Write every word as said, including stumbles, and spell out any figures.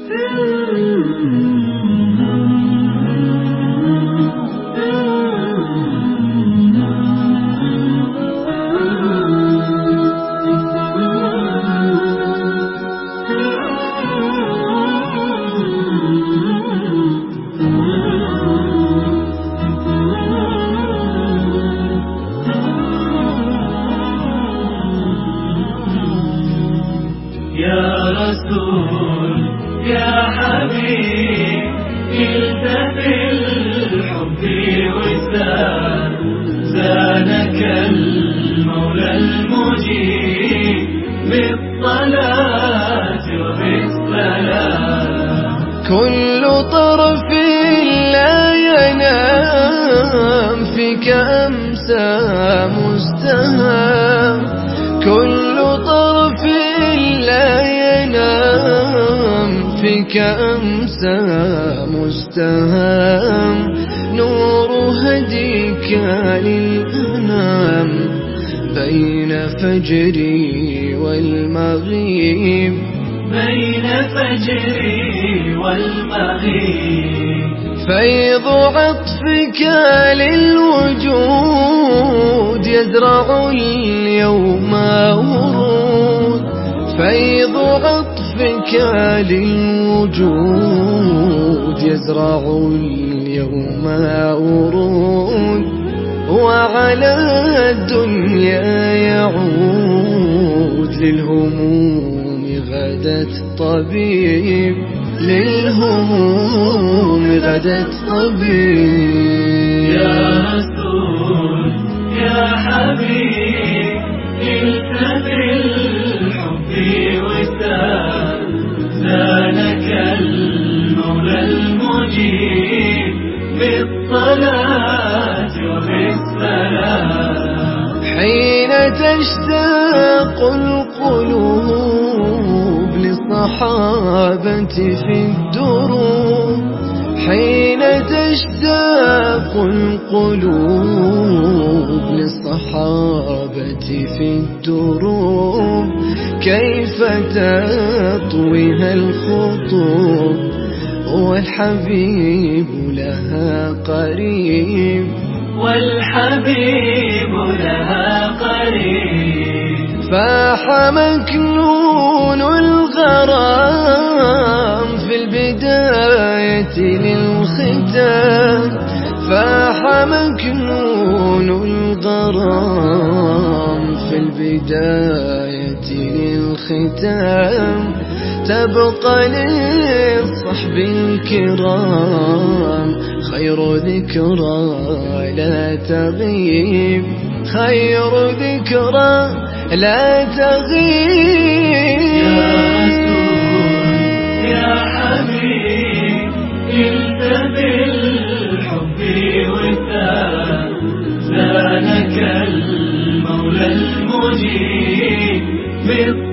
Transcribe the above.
يا رسول يا حبيب قلت بالحب وسال زانك المولى المجيب بالصلاة وبالسلام. كل طرف لا ينام فيك أمسى مستهام، كل طرف لا ينام فيك أمسى مستهام. نور هديك للأنام بين فجري والمغيب، بين فجري والمغيب. فيض عطفك للوجود يزرع اليوم ورود، فيض عطفك للوجود يزرع اليوم ورود. وعلى الدنيا يعود للهموم غدت طبيب، للهموم غدت طبيب. يا رسول يا حبيب قلت بالحب وسال زانك المولى المجيب بالصلاة وبالسلام. حين تشتاق القلوب للصحابة في الدروب، حين تشتاق القلوب للصحابة في الدروب، كيف تطويها الخطوب والحبيب لها قريب، والحبيب لها قريب. فاح مكنون الغرام في البداية للختام، فاح مكنون الغرام في البداية للختام. تبقى للصحب الكرام خير ذكرى لا تغيب، خير ذكرى لا تغيب. يا رسول يا حبيب قلت بالحب وسال زانك المولى المجيب